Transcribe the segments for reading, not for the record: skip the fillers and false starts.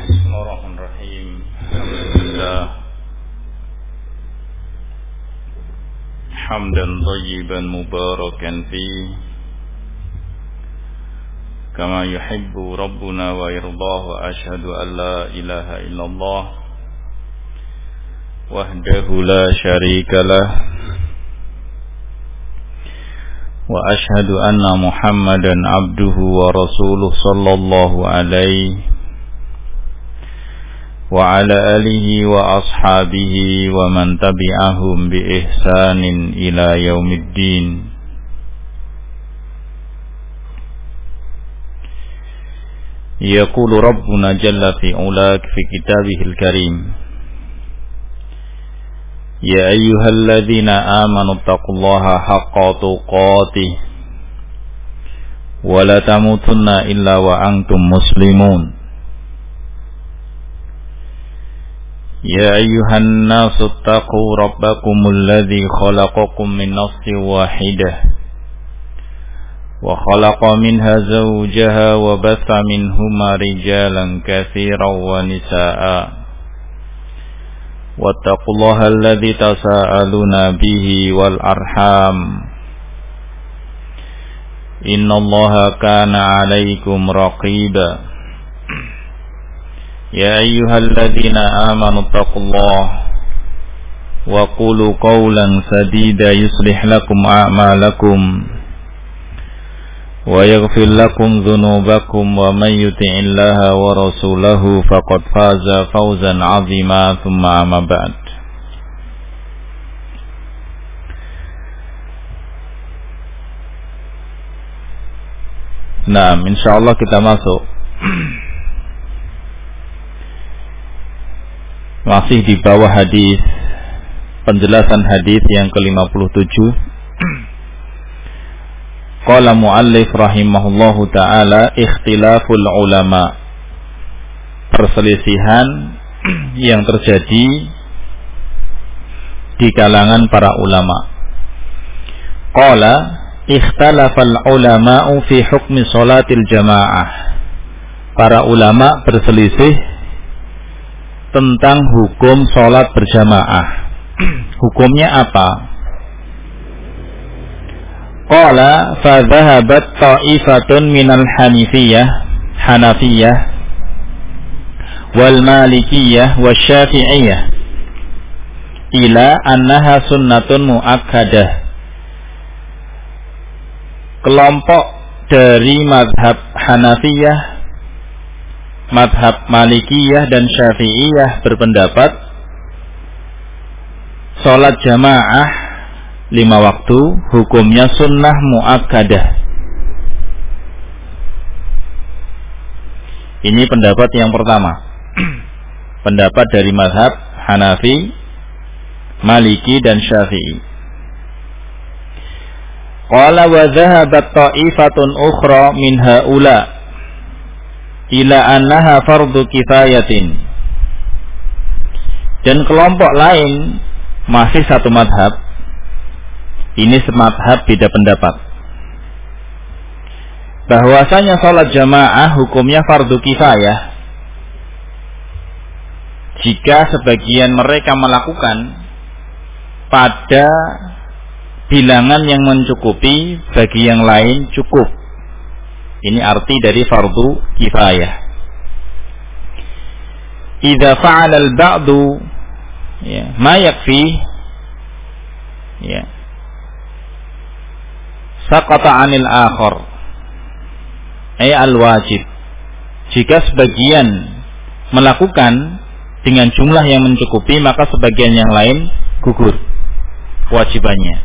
Bismillahirrahmanirrahim. Alhamdulillah. Hamdan thayyiban mubarakan fi kama yuhibbu rabbuna wa yardah. Ashhadu an la ilaha illallah wahdahu la syarika lah wa ashhadu anna Muhammadan abduhu wa rasuluh sallallahu alaihi wa ala alihi wa ashabihi wa man tabi'ahum bi ihsanin ila yaumiddin. Yaqulu rabbuna jalla fi ulak fi kitabihil karim, ya ayyuhalladzina amanu taqullaha haqqa tuqatih wa la tamutunna illa wa antum muslimun. يا أيها الناس اتقوا ربكم الذي خلقكم من نفس واحدة وخلق منها زوجها وبث منهما رجالا كثيرا ونساء واتقوا الله الذي تساءلون به والأرحام إن الله كان عليكم رقيبا. يا أيها الذين آمنوا اتقوا الله وقولوا قولا سديدا يصلح لكم أعمالكم ويغفر لكم ذنوبكم ومن يطع الله ورسوله فقد فاز فوزا عظيما. ثم أما بعد. Nah, insyaallah kita masuk masih di bawah hadis, penjelasan hadis yang ke-57. Qala muallif rahimahullahu taala, ikhtilaful ulama, perselisihan yang terjadi di kalangan para ulama. Qala ikhtalafal ulama'u fi hukmi salatil jamaah. Para ulama berselisih tentang hukum sholat berjamaah. Hukumnya apa? Qala fa dhahabat ta'ifatun minal Hanafiyah wal Malikiyah wasyafi'iyah ila annaha sunnatun muakkadah. Kelompok dari mazhab Hanafiyah, madhab Malikiyah dan Syafi'iyah berpendapat sholat jamaah 5 waktu hukumnya sunnah muakkadah. Ini pendapat yang pertama, pendapat dari madhab Hanafi, Maliki dan Syafi'i. Qala wa dhahabat ta'ifatun ukhra min haula ila annaha fardu kifayatin. Dan kelompok lain masih satu madhab, ini semadhab beda pendapat, bahwasanya sholat jamaah hukumnya fardu kifayah jika sebagian mereka melakukan pada bilangan yang mencukupi, bagi yang lain cukup. Ini arti dari fardu kifayah. Idza fa'ala al-ba'du ma yakfi saqata 'anil akhar ay al-wajib. Jika sebagian melakukan dengan jumlah yang mencukupi, maka sebagian yang lain gugur kewajibannya.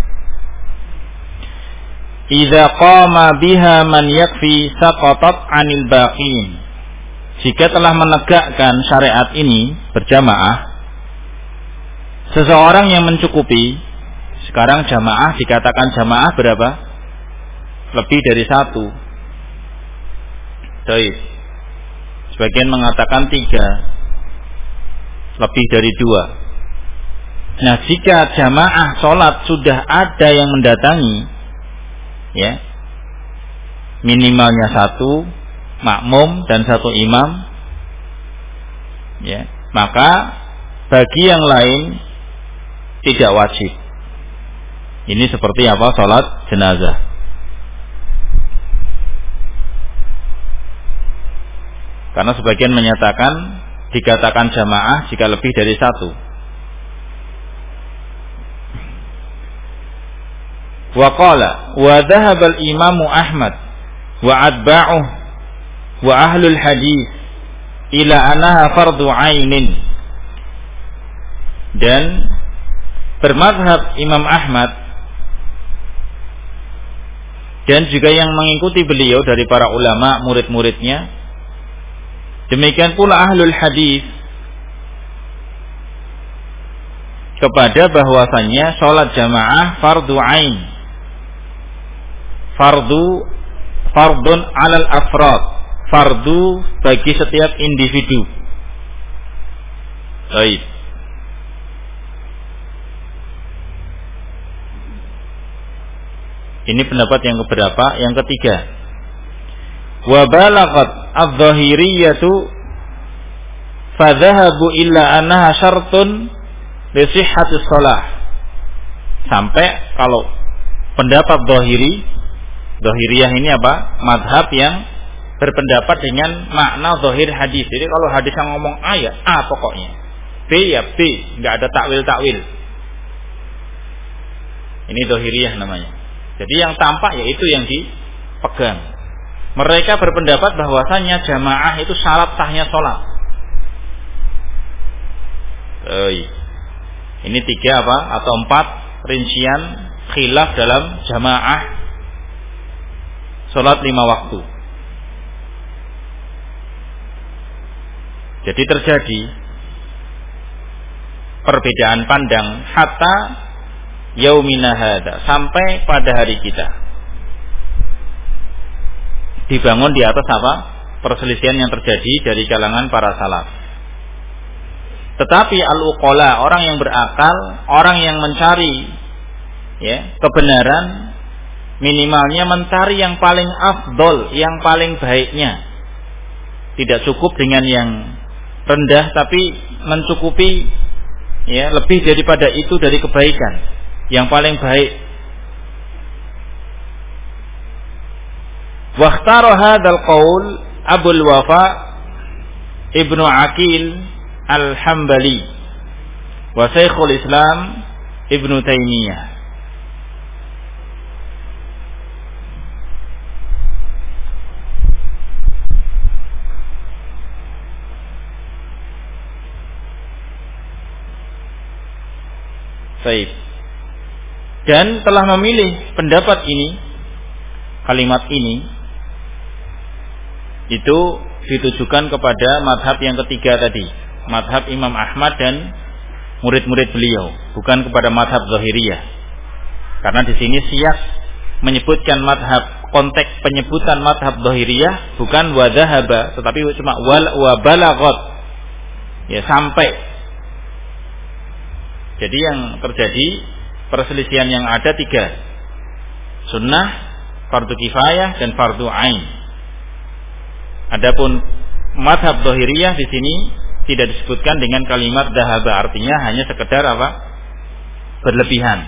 Idza qama biha man yakfi saqatat 'anil baqin. Jika telah menegakkan syariat ini berjamaah, seseorang yang mencukupi, sekarang jamaah dikatakan jamaah berapa? Lebih dari 1. Baik. Sebagian mengatakan 3, lebih dari 2. Nah, jika jamaah sholat sudah ada yang mendatangi, minimalnya 1 makmum dan 1 imam, ya, maka bagi yang lain tidak wajib. Ini seperti apa? Salat jenazah. Karena sebagian menyatakan dikatakan jamaah jika lebih dari satu. Wa qala wa dhahaba al-Imam Ahmad wa atba'uh wa ahlul hadis ila annaha fardhu 'ainin. Dan bermadhab Imam Ahmad dan juga yang mengikuti beliau dari para ulama murid-muridnya, demikian pula ahlul hadis, kepada bahwasannya sholat jamaah fardu ain, fardun alal afrad, fardu bagi setiap individu. Baik. Ini pendapat yang keberapa? Yang ketiga. Wa balaghat adh-dhahiriyyatu fadhahabu illa annaha syartun li sihhatis shalah. Sampai kalau pendapat dhahiriyah ini apa? Madhab yang berpendapat dengan makna zahir hadis. Jadi kalau hadis yang ngomong A ya A pokoknya, B ya B, enggak ada takwil-takwil. Ini dhahiriyah namanya. Jadi yang tampak yaitu yang dipegang. Mereka berpendapat bahwasanya jamaah itu syarat sahnya sholat. Ini 3 atau 4 rincian khilaf dalam jamaah sholat 5 waktu. Jadi terjadi perbedaan pandang hatta yaumina hada, sampai pada hari kita dibangun di atas apa? Perselisihan yang terjadi dari kalangan para salaf. Tetapi al-uqala, orang yang berakal, orang yang mencari kebenaran, minimalnya mencari yang paling afdol, yang paling baiknya. Tidak cukup dengan yang rendah, tapi mencukupi lebih daripada itu dari kebaikan. Yang paling baik. Wakhtara hadzal qaul Abul Wafa Ibnu Aqil Al-Hambali wa Syekhul Islam Ibnu Taimiyah. Baik. Dan telah memilih pendapat ini, kalimat ini itu ditujukan kepada madhab yang ketiga tadi, madhab Imam Ahmad dan murid-murid beliau, bukan kepada madhab Zahiriyah. Karena di sini siyak menyebutkan madhab, konteks penyebutan madhab Zahiriyah bukan wadhahaba, tetapi cuma wa balaghat, sampai. Jadi yang terjadi perselisihan yang ada 3, sunnah, fardu kifayah, dan fardu ain. Adapun madhab Zahiriyah di sini tidak disebutkan dengan kalimat dhahaba, artinya hanya sekedar apa? Berlebihan.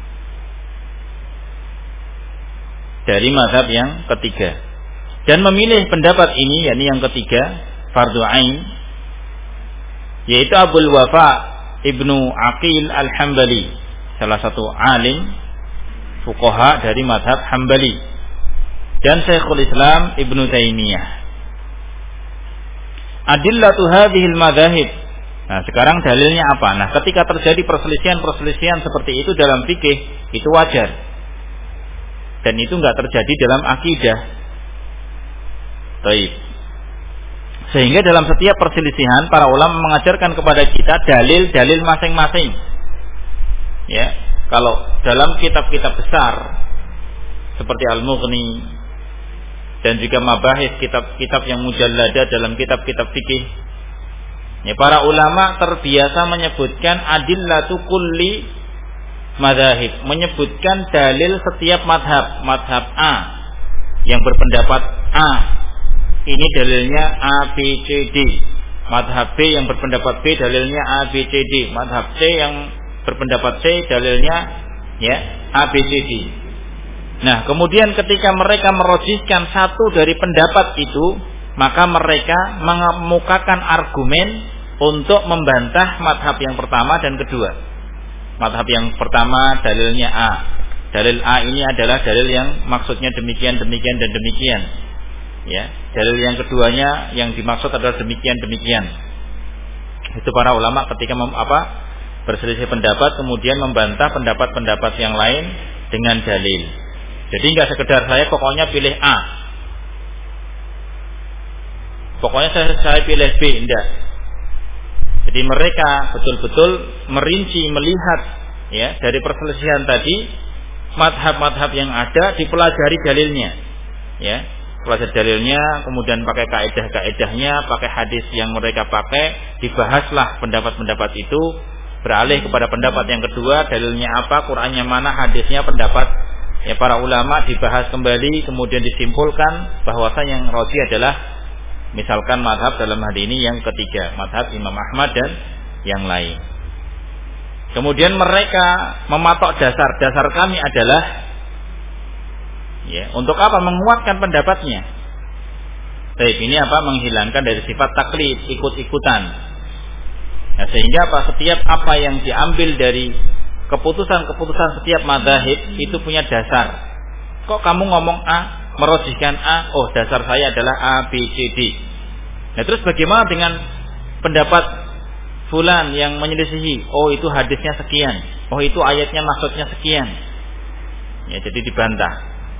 Dari madhab yang ketiga. Dan memilih pendapat ini, yakni yang ketiga, fardu ain, yaitu Abul Wafa Ibnu Aqil Al-Hambali, salah satu alim fuqaha dari madhab Hambali, dan Syekhul Islam Ibnu Taimiyah. Adillatu hadhil madzahib. Nah, sekarang dalilnya apa? Nah, ketika terjadi perselisihan-perselisihan seperti itu dalam fikih, itu wajar. Dan itu enggak terjadi dalam akidah. Baik. Sehingga dalam setiap perselisihan para ulama mengajarkan kepada kita dalil-dalil masing-masing. Kalau dalam kitab-kitab besar seperti Al-Mughni dan juga mabahis, kitab-kitab yang mujalladah dalam kitab-kitab fikih, para ulama terbiasa menyebutkan adillatu kulli madzahib, menyebutkan dalil setiap madhab. Madhab A yang berpendapat A, ini dalilnya A, B, C, D. Madhab B yang berpendapat B dalilnya A, B, C, D. Madhab C yang berpendapat C dalilnya ya A, B, C, D. Nah, kemudian ketika mereka merojihkan satu dari pendapat itu, maka mereka mengemukakan argumen untuk membantah madhab yang pertama dan kedua. Madhab yang pertama dalilnya A. Dalil A ini adalah dalil yang maksudnya demikian, demikian, dan demikian. Ya, dalil yang keduanya yang dimaksud adalah demikian, demikian. Itu para ulama ketika berselisih pendapat kemudian membantah pendapat-pendapat yang lain dengan dalil. Jadi nggak sekedar saya pokoknya pilih A, pokoknya saya pilih B, enggak. Jadi mereka betul-betul merinci, melihat ya dari perselisihan tadi madhab-madhab yang ada, dipelajari dalilnya, ya, pelajari dalilnya, kemudian pakai kaidah-kaidahnya, pakai hadis yang mereka pakai, dibahaslah pendapat-pendapat itu, beralih kepada pendapat yang kedua, dalilnya apa, Qur'annya mana, hadisnya, pendapat ya para ulama dibahas kembali, kemudian disimpulkan bahwasanya yang rajih adalah misalkan madhab dalam hal ini yang ketiga, madhab Imam Ahmad dan yang lain. Kemudian mereka mematok dasar kami adalah ya, untuk apa? Menguatkan pendapatnya. Baik, ini apa? Menghilangkan dari sifat taklid, ikut-ikutan. Nah, sehingga apa? Setiap apa yang diambil dari keputusan-keputusan setiap madzhab itu punya dasar. Kok kamu ngomong A, merojihkan A? Oh, dasar saya adalah A, B, C, D. Nah, terus bagaimana dengan pendapat fulan yang menyelisihi? Oh, itu hadisnya sekian. Oh, itu ayatnya maksudnya sekian. Ya, jadi dibantah.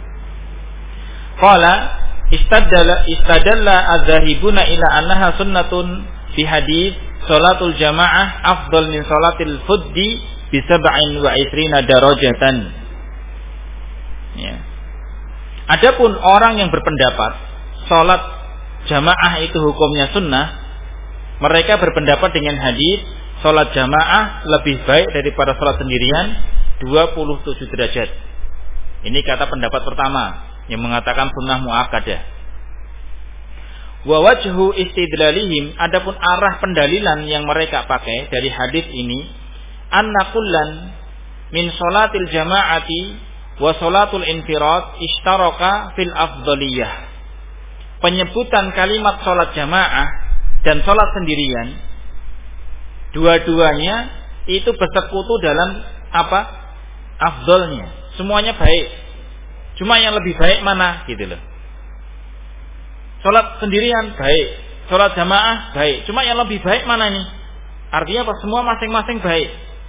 Qala istadalla az-zahibuna ila annaha sunnatun fi hadits salatul jamaah afdal min salatil fuddi bi 27 darajatan. Ya. Adapun orang yang berpendapat salat jamaah itu hukumnya sunnah, mereka berpendapat dengan hadis salat jamaah lebih baik daripada salat sendirian 27 derajat. Ini kata pendapat pertama yang mengatakan sunnah muakkadah. Wa wajhu istidlalihim, adapun arah pendalilan yang mereka pakai dari hadis ini, anna kullan min salatil jamaati wa salatul infirad ishtaraka fil afdaliyah. Penyebutan kalimat salat jamaah dan salat sendirian, dua-duanya itu bersekutu dalam apa? Afdalnya. Semuanya baik. Cuma yang lebih baik mana gitu loh. Salat sendirian baik, salat jamaah baik. Cuma yang lebih baik mana nih? Artinya apa? Semua masing-masing baik.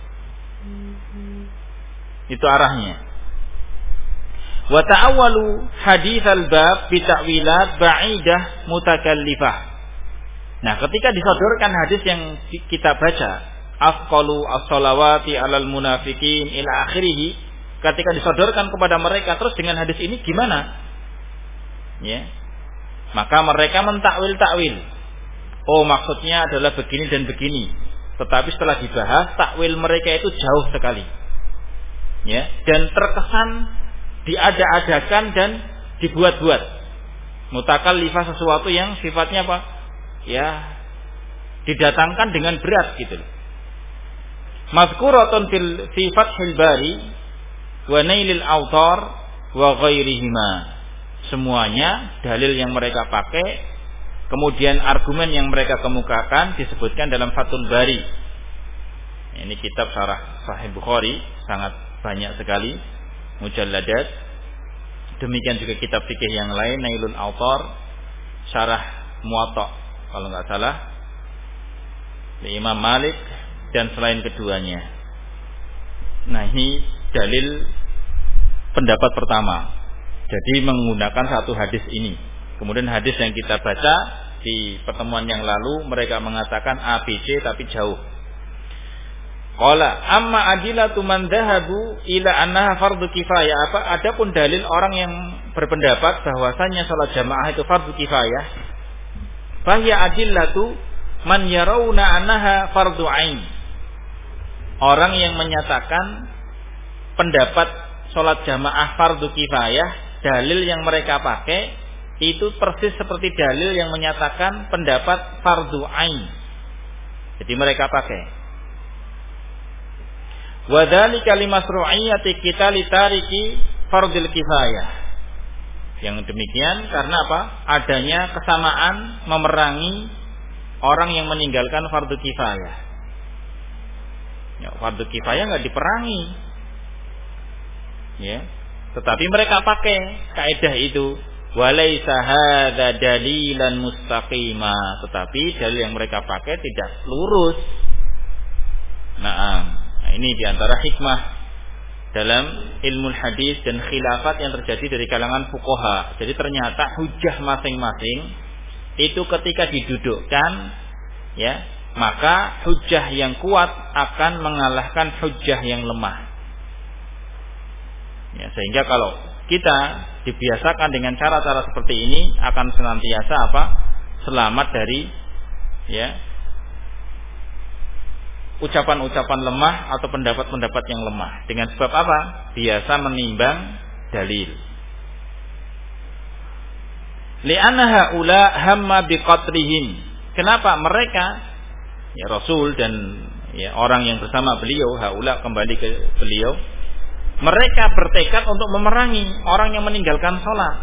Itu arahnya. Wa ta'awwalu haditsal bab bi ta'wilat ba'idah mutakallifah. Nah, ketika disodorkan hadis yang kita baca, afqalu as-salawati 'alal munafiqin ila akhirih, ketika disodorkan kepada mereka terus dengan hadis ini gimana? Ya. Maka mereka mentakwil-takwil. Oh, maksudnya adalah begini dan begini. Tetapi setelah dibahas, takwil mereka itu jauh sekali. Ya, dan terkesan diada-adakan dan dibuat-buat. Mutakallifah sesuatu yang sifatnya apa? Ya, didatangkan dengan berat gitu loh. Mazkuratun fi Fathil Bari wa Nailil Awtar wa ghairihima. Semuanya dalil yang mereka pakai, kemudian argumen yang mereka kemukakan disebutkan dalam Fathul Bari. Ini kitab syarah Sahih Bukhari, sangat banyak sekali mujalladat. Demikian juga kitab fikih yang lain, Nailul Awtar, syarah Muwatta kalau nggak salah, Imam Malik dan selain keduanya. Nah, ini dalil pendapat pertama. Jadi menggunakan satu hadis ini. Kemudian hadis yang kita baca di pertemuan yang lalu, mereka mengatakan A, B, C tapi jauh. Qala amma adilatu man dhahabu ila annaha fardhu kifayah. Adapun dalil orang yang berpendapat bahwasanya salat jamaah itu fardhu kifayah, fahiya adillatu man yarawna annaha fardhu ain. Orang yang menyatakan pendapat salat jamaah fardhu kifayah, dalil yang mereka pakai itu persis seperti dalil yang menyatakan pendapat fardu ain. Jadi mereka pakai. Wa dzalika limasru'iyyati qitali tariki fardil kifayah. Yang demikian karena apa? Adanya kesamaan memerangi orang yang meninggalkan fardu kifayah. Ya, fardu kifayah enggak diperangi. Ya. Tetapi mereka pakai kaidah itu. Walaisa hadza dalilan mustaqima, tetapi dalil yang mereka pakai tidak lurus. Nah, ini diantara hikmah dalam ilmu hadis dan khilafat yang terjadi dari kalangan fuqaha. Jadi ternyata hujah masing-masing itu ketika didudukkan, ya, maka hujah yang kuat akan mengalahkan hujah yang lemah. Ya, sehingga kalau kita dibiasakan dengan cara-cara seperti ini akan senantiasa apa? Selamat dari ya ucapan-ucapan lemah atau pendapat-pendapat yang lemah. Dengan sebab apa? Biasa menimbang dalil. Li'anna haula hamma biqatlihim. Kenapa mereka ya Rasul dan ya orang yang bersama beliau, haula kembali ke beliau, mereka bertekad untuk memerangi orang yang meninggalkan sholat.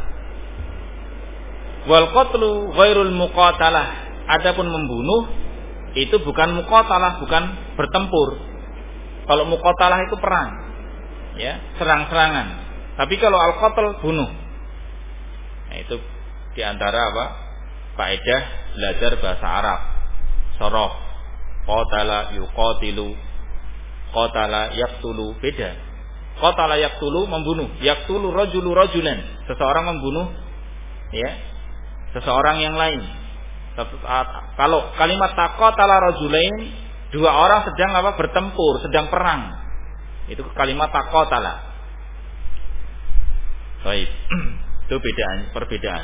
Wal qatlu ghairul muqatalah. Adapun membunuh itu bukan muqatalah, bukan bertempur. Kalau muqatalah itu perang, ya, serang-serangan. Tapi kalau al-qatl bunuh. Nah, itu diantara apa? Faedah belajar bahasa Arab. Sorof, qatala yuqatilu, qatala yaqtulu, beda. Qatala yaqtulu membunuh, yaqtulu rajulu rajulan, seseorang membunuh ya seseorang yang lain. Kalau kalimat taqatala rajulain, dua orang sedang apa? Bertempur, sedang perang. Itu kalimat taqatala. Baik. Itu perbedaan.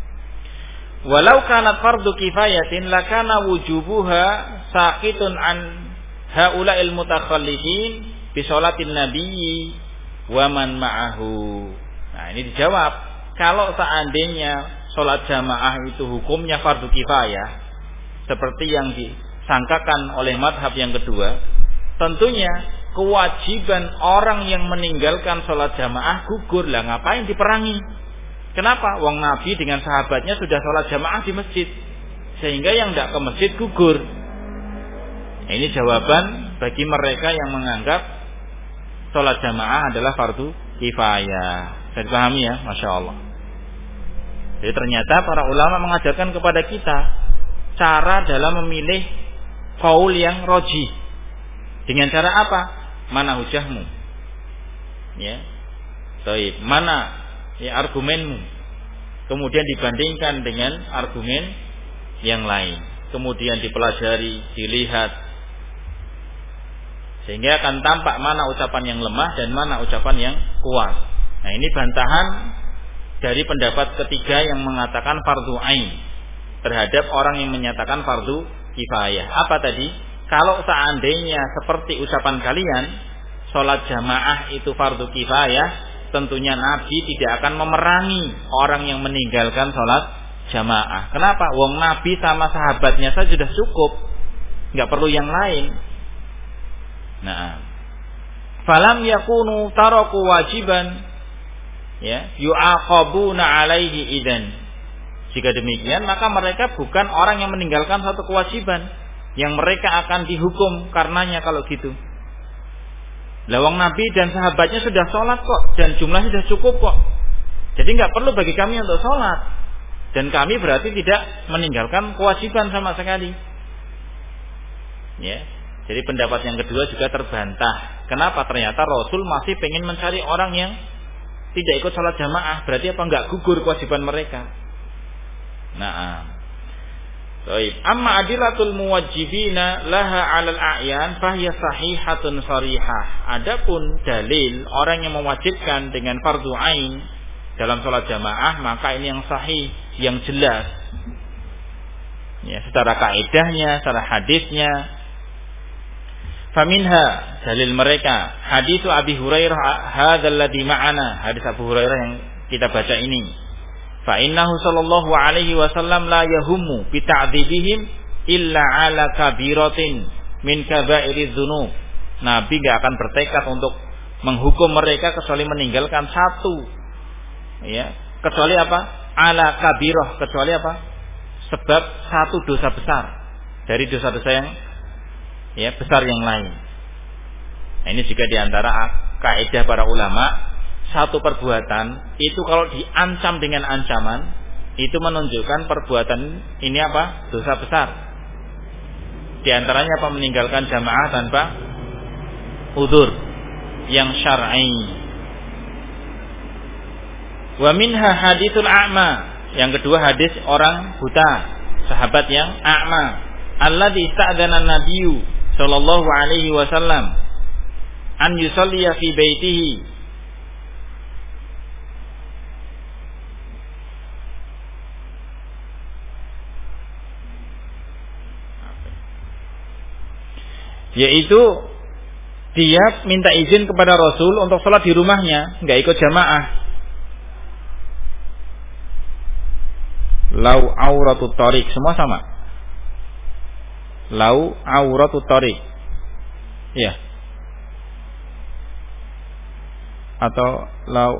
Walau kanat fardu kifayatin lakana wujubuha saqitun an haula'il mutakhallifin bi sholatin nabiyyi wa man ma'ahu. Nah, ini dijawab, kalau seandainya sholat jamaah itu hukumnya fardu kifayah seperti yang disangkakan oleh madhab yang kedua, tentunya kewajiban orang yang meninggalkan sholat jamaah gugur. Lah ngapain diperangi? Kenapa? Wong Nabi dengan sahabatnya sudah sholat jamaah di masjid, sehingga yang tidak ke masjid gugur. Nah, ini jawaban bagi mereka yang menganggap sholat jamaah adalah fardu kifayah. Saya dipahami ya, Masya Allah. Jadi ternyata para ulama mengajarkan kepada kita cara dalam memilih qaul yang rajih. Dengan cara apa? Mana hujahmu? Ya. Baik, mana ya argumenmu? Kemudian dibandingkan dengan argumen yang lain. Kemudian dipelajari, dilihat, sehingga akan tampak mana ucapan yang lemah dan mana ucapan yang kuat. Nah, ini bantahan dari pendapat ketiga yang mengatakan fardu ain terhadap orang yang menyatakan fardu kifayah. Apa tadi? Kalau seandainya seperti ucapan kalian, sholat jamaah itu fardu kifayah, tentunya Nabi tidak akan memerangi orang yang meninggalkan sholat jamaah. Kenapa? Wong Nabi sama sahabatnya saja sudah cukup, nggak perlu yang lain. Nah, falam yakunu taraku wajiban, ya, yu'aqabuna alaihi idzan. Jika demikian, maka mereka bukan orang yang meninggalkan satu kewajiban yang mereka akan dihukum karenanya kalau gitu. Lawang Nabi dan sahabatnya sudah sholat kok, dan jumlahnya sudah cukup kok. Jadi nggak perlu bagi kami untuk sholat, dan kami berarti tidak meninggalkan kewajiban sama sekali. Ya. Jadi pendapat yang kedua juga terbantah. Kenapa? Ternyata Rasul masih pengen mencari orang yang tidak ikut sholat jamaah. Berarti apa? Enggak gugur kewajiban mereka. Nah, baik. Amma adilatul muwajjibina laha 'alal a'yan fahiya sahihatun sharihah. Adapun dalil orang yang mewajibkan dengan fardu ain dalam sholat jamaah, maka ini yang sahih, yang jelas. Ya, secara kaidahnya, secara hadisnya. Faminha, dalil mereka hadits Abi Hurairah hadzal ladzi ma'ana, hadis Abu Hurairah yang kita baca ini. fa innahu sallallahu alaihi wasallam la yahummu bi ta'dzibihim illa ala kabiratin min kaba'iriz dzunub. Nabi enggak akan bertekad untuk menghukum mereka kecuali meninggalkan satu, ya, kecuali apa? Ala kabirah, kecuali apa? Sebab satu dosa besar dari dosa-dosa yang, ya, besar yang lain. Nah, ini juga diantara kaidah para ulama, satu perbuatan itu kalau diancam dengan ancaman itu menunjukkan perbuatan ini apa? Dosa besar. Di antaranya apa? Meninggalkan jamaah tanpa udzur yang syar'i. Wa minha haditsul a'ma. Yang kedua hadis orang buta, sahabat yang a'ma, alladzi ista'dzana an-nabiyyu sallallahu alaihi wasallam an yusalliya fi baitihi. Yaitu dia minta izin kepada Rasul untuk sholat di rumahnya, nggak ikut jamaah. Lau auratut tariq, semua sama. Lau auratut tariq, ya. Atau lau,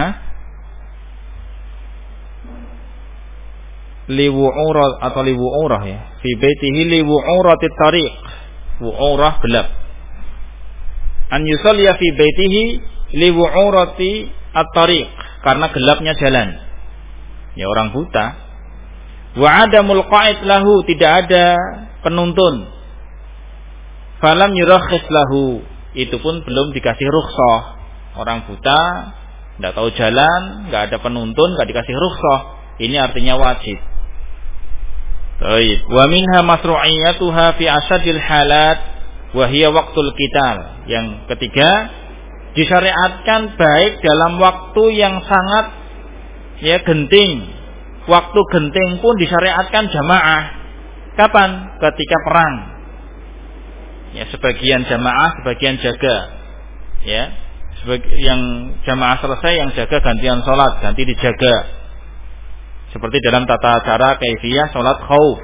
liwu'urah atau liwu'urah, ya. Fi baitihi liwu'uratit tariq. Wu'urah gelap. An yusalliya fi baitihi liwu'urati at-tariq, karena gelapnya jalan. Ya, orang buta. Wa adamul qa'id lahu, tidak ada penuntun. Falam yurakhis lahu, itu pun belum dikasih rukhsah. Orang buta, tidak tahu jalan, nggak ada penuntun, nggak dikasih rukhsah. Ini artinya wajib. Baik. Wa minha masru'iyatuha fi asadil halat wa hiya waqtul qital. Yang ketiga, disyariatkan baik dalam waktu yang sangat, ya, genting. Waktu genting pun disyariatkan jamaah. Kapan? Ketika perang. Ya, sebagian jamaah, sebagian jaga. Ya, yang jamaah selesai, yang jaga gantian salat, ganti dijaga. Seperti dalam tata cara kaifiyah salat khauf.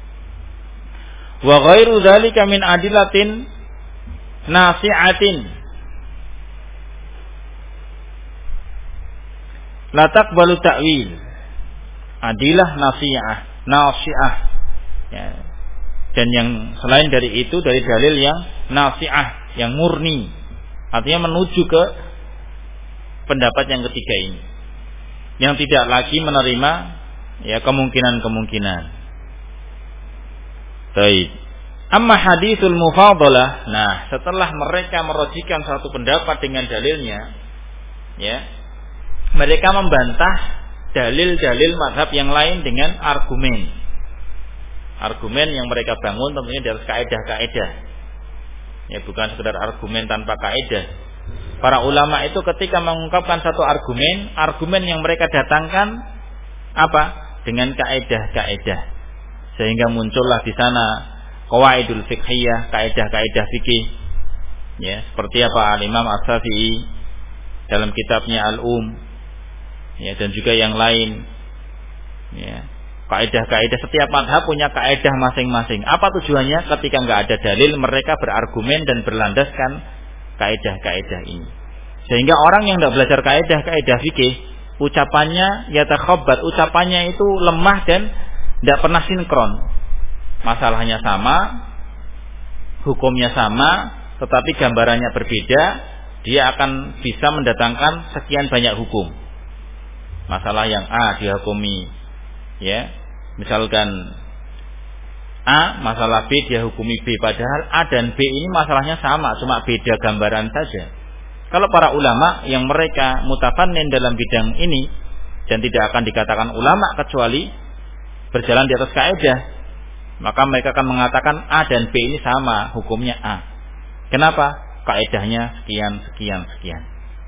Wa ghairu dzalika min adillatin nasi'atin la taqbalu ta'wil. Adilah nasi'ah, ya. Dan yang selain dari itu, dari dalil yang nasi'ah, yang murni, artinya menuju ke pendapat yang ketiga ini, yang tidak lagi menerima, ya, kemungkinan-kemungkinan. Baik. Amma haditsul mufadalah. Nah, setelah mereka merojikan satu pendapat dengan dalilnya, ya, mereka membantah dalil-dalil mazhab yang lain dengan argumen. Argumen yang mereka bangun tentunya dari kaidah-kaidah. Ya, bukan sekedar argumen tanpa kaidah. Para ulama itu ketika mengungkapkan satu argumen, argumen yang mereka datangkan apa? Dengan kaidah-kaidah. Sehingga muncullah di sana qawaidul fiqhiyah, kaidah-kaidah fikih. Ya, seperti apa Imam As-Syafi'i dalam kitabnya Al-Um. Ya, dan juga yang lain. Ya, kaidah-kaidah, setiap mazhab punya kaidah masing-masing. Apa tujuannya? Ketika enggak ada dalil, mereka berargumen dan berlandaskan kaidah-kaidah ini. Sehingga orang yang tidak belajar kaidah-kaidah fikih, ucapannya yatakhabbat, ucapannya itu lemah dan tidak pernah sinkron. Masalahnya sama, hukumnya sama, tetapi gambarannya berbeda, dia akan bisa mendatangkan sekian banyak hukum. Masalah yang A dihukumi, ya, misalkan A, masalah B dia hukumi B, padahal A dan B ini masalahnya sama, cuma beda gambaran saja. Kalau para ulama yang mereka mutafannin dalam bidang ini, dan tidak akan dikatakan ulama kecuali berjalan di atas kaidah, maka mereka akan mengatakan A dan B ini sama, hukumnya A. Kenapa? Kaidahnya sekian, sekian, sekian.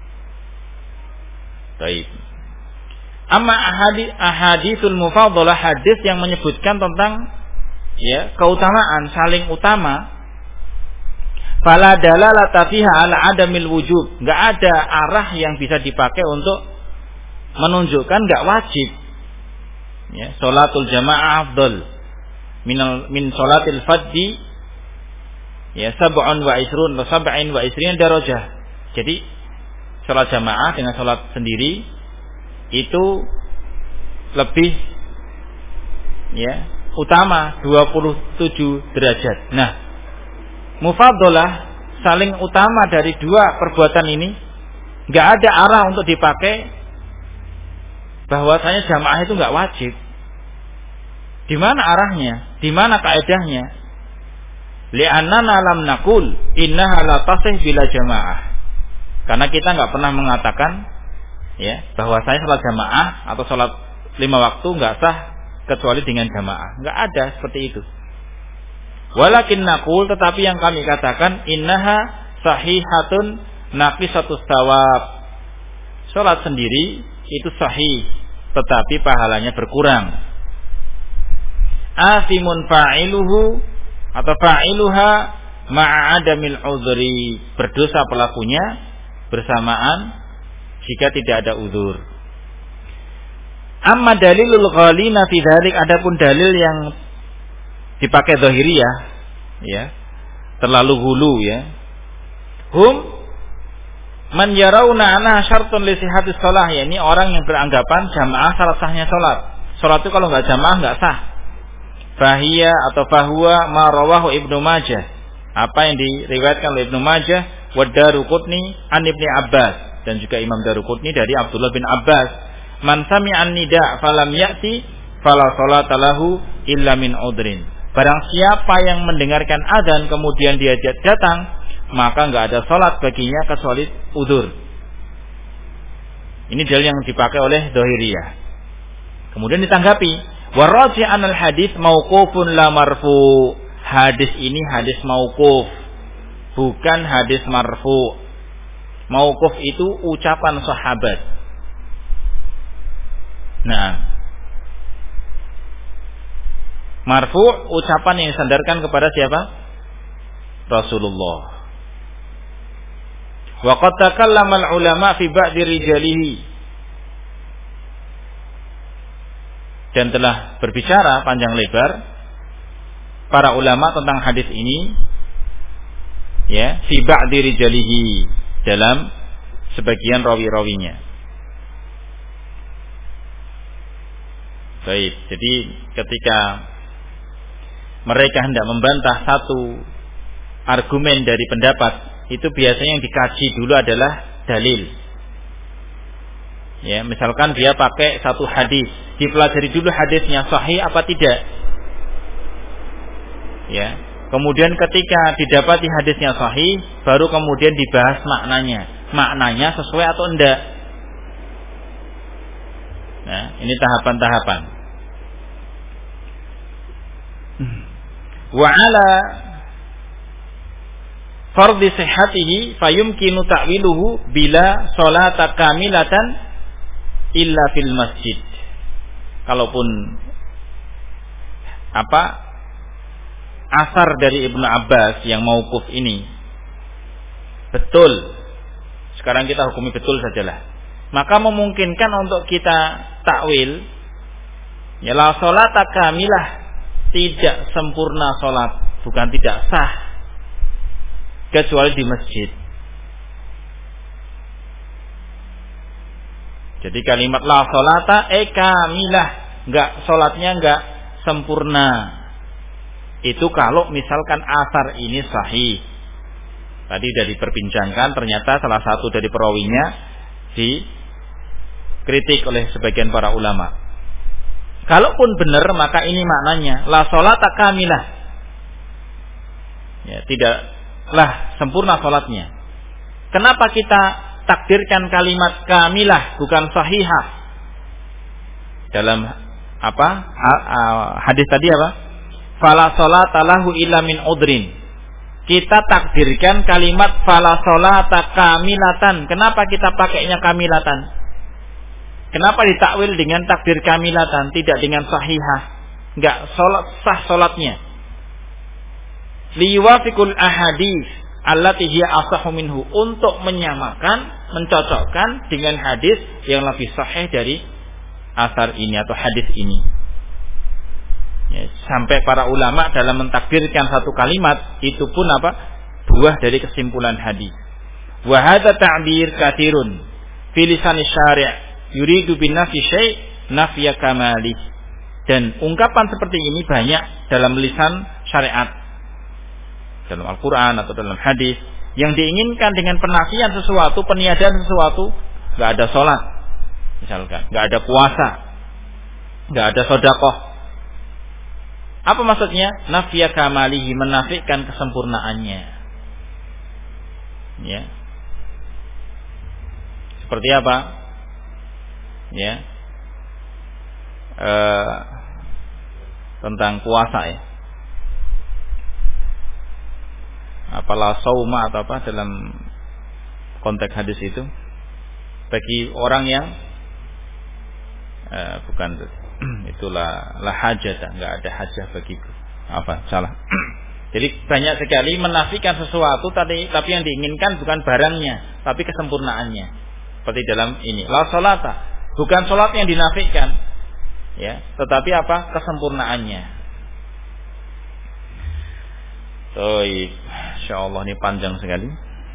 Baik. Amma ahaditsul mufadalah, hadis yang menyebutkan tentang, ya, keutamaan, saling utama, fala dalalata fiha ala adamil wujub, enggak ada arah yang bisa dipakai untuk menunjukkan enggak wajib Ya, salatul jamaah afdal min salatil fadhi ya 27 darajah. Jadi salat jamaah dengan salat sendiri itu lebih ya utama 27 derajat. Nah, mufaddalah saling utama dari dua perbuatan ini, enggak ada arah untuk dipakai bahwasanya jamaah itu enggak wajib. Di mana arahnya? Di mana kaidahnya? Li'annana lam naqul innaha la tasih bila jamaah. Karena kita enggak pernah mengatakan ya bahwasanya salat jamaah atau salat 5 waktu enggak sah kecuali dengan jamaah. Enggak ada seperti itu. Walakin naqul, tetapi yang kami katakan innaha sahihatun naqisatus thawab. Salat sendiri itu sahih, tetapi pahalanya berkurang. Asimun fa'iluhu atau fa'iluha ma'adamil udhri, berdosa pelakunya bersamaan jika tidak ada uzur. Amma dalilul ghalina fi dzalik, adapun dalil yang dipakai zahiriyah ya, terlalu hulu ya. Hum man yarawna anna syartun li sihhatis shalah, yakni orang yang beranggapan jamaah syarat sahnya salat. Salat itu kalau enggak jamaah enggak sah. Fahiya atau fahuwa ma rawahu Ibnu Majah, apa yang diriwayatkan oleh Ibnu Majah wa Daruqutni an Ibnu Abbas, dan juga Imam Daruqutni dari Abdullah bin Abbas, man sami'an nida falam ya'ti fala salata lahu illa min udrin. Barang siapa yang mendengarkan adzan kemudian dia datang, maka enggak ada salat baginya kecuali udzur. Ini dalil yang dipakai oleh Dhahiriyah. Kemudian ditanggapi, waraji anal hadis mauqufun la marfu. Hadis ini hadis mauquf, bukan hadis marfu. Mauquf itu ucapan sahabat. Nah, marfu ucapan yang disandarkan kepada siapa? Rasulullah. Wa qad takallama al-ulama fi ba'di rijalihi, dan telah berbicara panjang lebar para ulama tentang hadis ini ya, fi ba'di rijalihi, dalam sebagian rawi-rawinya. Baik, jadi ketika mereka hendak membantah satu argumen dari pendapat, itu biasanya yang dikaji dulu adalah dalil. Ya, misalkan dia pakai satu hadis, dipelajari dulu hadisnya sahih apa tidak. Ya, kemudian ketika didapati hadisnya sahih, baru kemudian dibahas maknanya sesuai atau enggak. Nah, ini tahapan-tahapan. Wa ala fardhi sihhatihi fayumkinu ta'wiluhu bila sholata kamilatan illa fil masjid. Kalaupun asar dari Ibnu Abbas yang mauquf ini betul, sekarang kita hukumi betul sajalah, maka memungkinkan untuk kita takwil ya, la sholata kamilah, tidak sempurna sholat, bukan tidak sah kecuali di masjid. Jadi kalimat la sholata kamilah, enggak, sholatnya enggak sempurna. Itu kalau misalkan asar ini sahih. Tadi sudah diperbincangkan, ternyata salah satu dari perawinya dikritik oleh sebagian para ulama. Kalaupun benar, maka ini maknanya la sholata kamilah, ya, tidaklah sempurna sholatnya. Kenapa kita takdirkan kalimat kamilah bukan sahihah? Dalam hadis tadi fala sholata lahu illa min udrin. Kita takdirkan kalimat fala sholata kamilatan. Kenapa kita pakainya kamilatan? Kenapa ditakwil dengan takdir kamilatan, tidak dengan sahihah? Enggak sah sholatnya. Liwafiqul ahadits allati hiya asahhu minhu, untuk menyamakan, mencocokkan dengan hadis yang lebih sahih dari asar ini atau hadis ini. Ya, sampai para ulama dalam mentakdirkan satu kalimat itu pun apa? Buah dari kesimpulan hadis. Wa hadza ta'bir katsirun fi lisan syari' yuridu bin nafi syai' nafya kamali. Dan ungkapan seperti ini banyak dalam lisan syariat, dalam Al-Quran atau dalam hadis, yang diinginkan dengan penafian sesuatu, peniadaan sesuatu. Gak ada sholat misalkan, gak ada puasa, gak ada sedekah. Apa maksudnya? Nafya kamalihi, menafikan kesempurnaannya. Ya. Seperti apa? Ya. Tentang puasa ya. Apalah sauma atau apa dalam konteks hadis itu? Bagi orang yang bukan itulah la hajata, enggak ada hajah bagiku. Apa? Salah. Jadi banyak sekali menafikan sesuatu tapi yang diinginkan bukan barangnya, tapi kesempurnaannya. Seperti dalam ini, la salata, bukan salat yang dinafikan, ya, tetapi apa? Kesempurnaannya. Baik, insyaallah ini panjang sekali.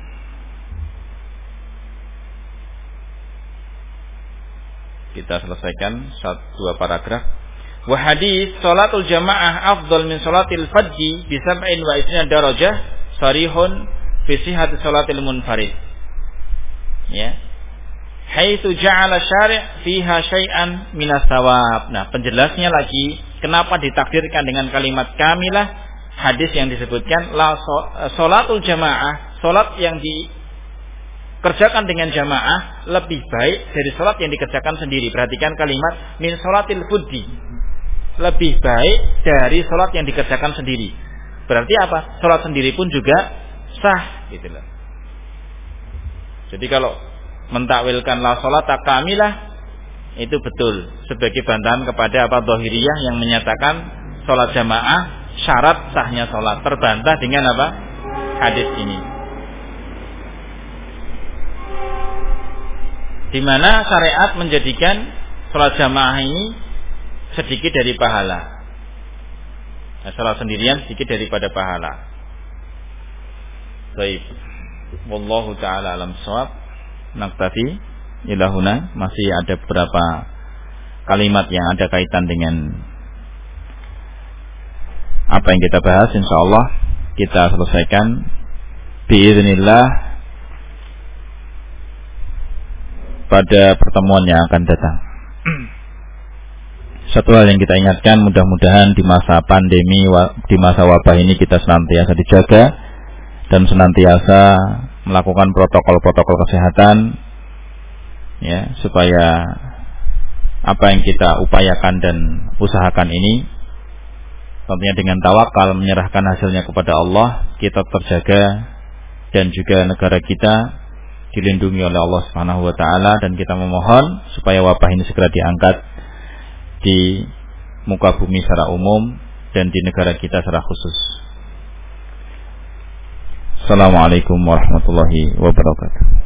Kita selesaikan 1-2 paragraf. Wa hadis salatul jamaah afdal min salatil fardhi bi 27 darajah sarihun fi sihhati salatil munfarid. Ya. Haitsu ja'ala syari' fiha syai'an minas thawab. Nah, penjelasnya lagi kenapa ditakdirkan dengan kalimat kamilah hadis yang disebutkan la salatul jamaah, salat yang dikerjakan dengan jamaah lebih baik dari salat yang dikerjakan sendiri. Perhatikan kalimat min salatil fuddi, lebih baik dari salat yang dikerjakan sendiri. Berarti apa? Salat sendiri pun juga sah gitu loh. Jadi kalau mentakwilkan la salata kamilah itu betul sebagai bantahan kepada apa Dhahiriyah yang menyatakan salat jamaah syarat sahnya salat, terbantah dengan apa? Hadis ini. Di mana syariat menjadikan salat jamaah ini sedikit dari pahala. Nah, salat sendirian sedikit daripada pahala. Baik. Wallahu taala alam shawab. Naktafi ilahuna, masih ada beberapa kalimat yang ada kaitan dengan apa yang kita bahas, insyaallah kita selesaikan biiznillah pada pertemuan yang akan datang. Satu hal yang kita ingatkan, mudah-mudahan di masa pandemi, di masa wabah ini kita senantiasa dijaga dan senantiasa melakukan protokol-protokol kesehatan, ya, supaya apa yang kita upayakan dan usahakan ini tentunya dengan tawakal menyerahkan hasilnya kepada Allah, kita terjaga dan juga negara kita dilindungi oleh Allah Subhanahu wa taala, dan kita memohon supaya wabah ini segera diangkat di muka bumi secara umum dan di negara kita secara khusus. Assalamualaikum warahmatullahi wabarakatuh.